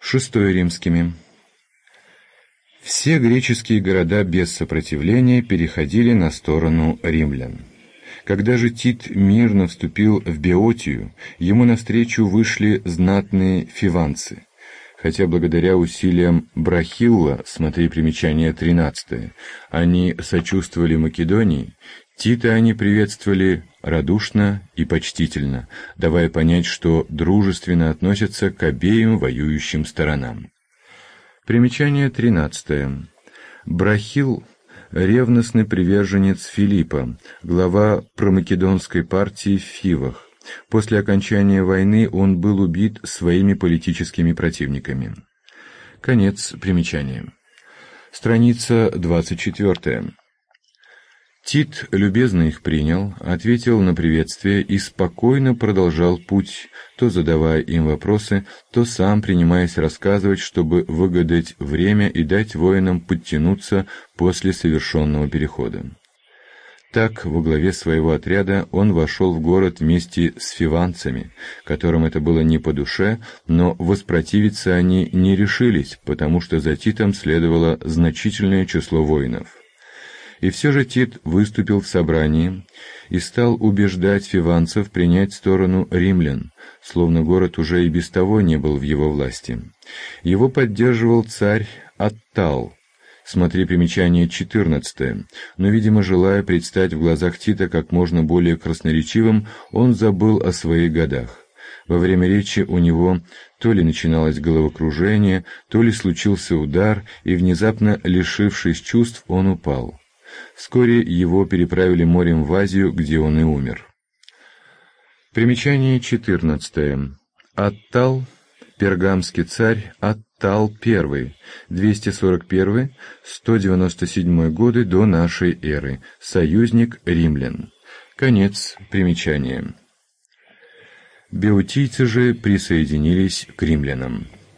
VI римскими. Все греческие города без сопротивления переходили на сторону римлян. Когда же Тит мирно вступил в Беотию, ему навстречу вышли знатные фиванцы. Хотя благодаря усилиям Брахилла, смотри примечание 13, они сочувствовали Македонии, Тита они приветствовали радушно и почтительно, давая понять, что дружественно относятся к обеим воюющим сторонам. Примечание 13. Брахил — ревностный приверженец Филиппа, глава промакедонской партии в Фивах. После окончания войны он был убит своими политическими противниками. Конец примечания. Страница 24. Тит любезно их принял, ответил на приветствие и спокойно продолжал путь, то задавая им вопросы, то сам принимаясь рассказывать, чтобы выгадать время и дать воинам подтянуться после совершенного перехода. Так, во главе своего отряда он вошел в город вместе с фиванцами, которым это было не по душе, но воспротивиться они не решились, потому что за Титом следовало значительное число воинов. И все же Тит выступил в собрании и стал убеждать фиванцев принять сторону римлян, словно город уже и без того не был в его власти. Его поддерживал царь Аттал, смотри примечание 14, но, видимо, желая предстать в глазах Тита как можно более красноречивым, он забыл о своих годах. Во время речи у него то ли начиналось головокружение, то ли случился удар, и, внезапно лишившись чувств, он упал. Вскоре его переправили морем в Азию, где он и умер. Примечание 14. Аттал, пергамский царь Аттал I, 241-197 годы до нашей эры, союзник римлян. Конец примечания. Беотийцы же присоединились к римлянам.